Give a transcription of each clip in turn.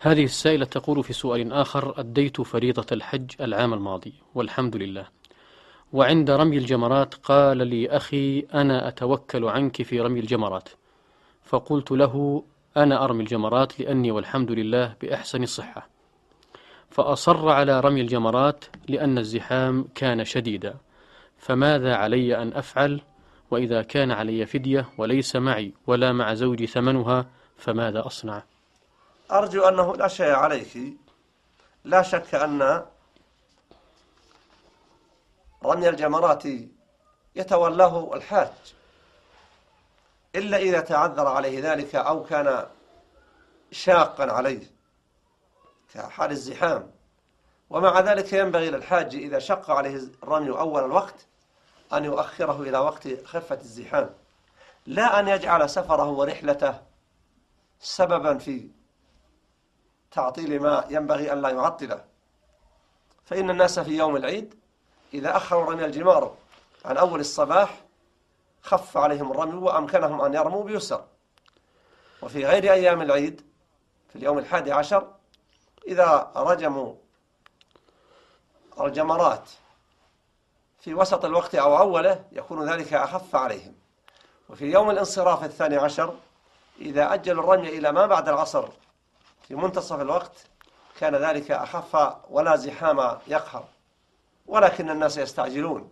هذه السائلة تقول في سؤال آخر: أديت فريضة الحج العام الماضي والحمد لله، وعند رمي الجمرات قال لي أخي: أنا أتوكل عنك في رمي الجمرات، فقلت له: أنا أرمي الجمرات لأني والحمد لله بأحسن الصحة، فأصر على رمي الجمرات لأن الزحام كان شديدا، فماذا علي أن أفعل؟ وإذا كان علي فدية وليس معي ولا مع زوجي ثمنها فماذا أصنع؟ أرجو أنه لا شيء عليك. لا شك أن رمي الجمرات يتولاه الحاج، إلا إذا تعذر عليه ذلك أو كان شاقا عليه كحال الزحام. ومع ذلك ينبغي للحاج إذا شق عليه الرمي أول الوقت أن يؤخره إلى وقت خفة الزحام، لا أن يجعل سفره ورحلته سببا في تعطيل ما ينبغي أن لا يعطله. فإن الناس في يوم العيد إذا أخروا رمي الجمار عن أول الصباح خف عليهم الرمي وأمكنهم أن يرموا بيسر. وفي غير أيام العيد في اليوم 11 إذا رجموا الجمرات في وسط الوقت أو أوله يكون ذلك أخف عليهم. وفي يوم الانصراف 12 إذا أجلوا الرمي إلى ما بعد العصر في منتصف الوقت كان ذلك أخف ولا زحام يقهر، ولكن الناس يستعجلون.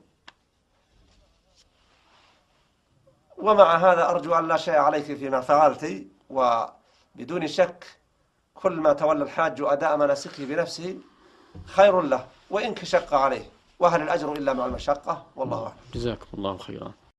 ومع هذا أرجو أن لا شيء عليك فيما فعلت، وبدون شك كل ما تولى الحاج أداء مناسكه بنفسه خير له وإن شق عليه، وهل الأجر إلا مع المشقة؟ والله أعلم. جزاكم الله خيرا.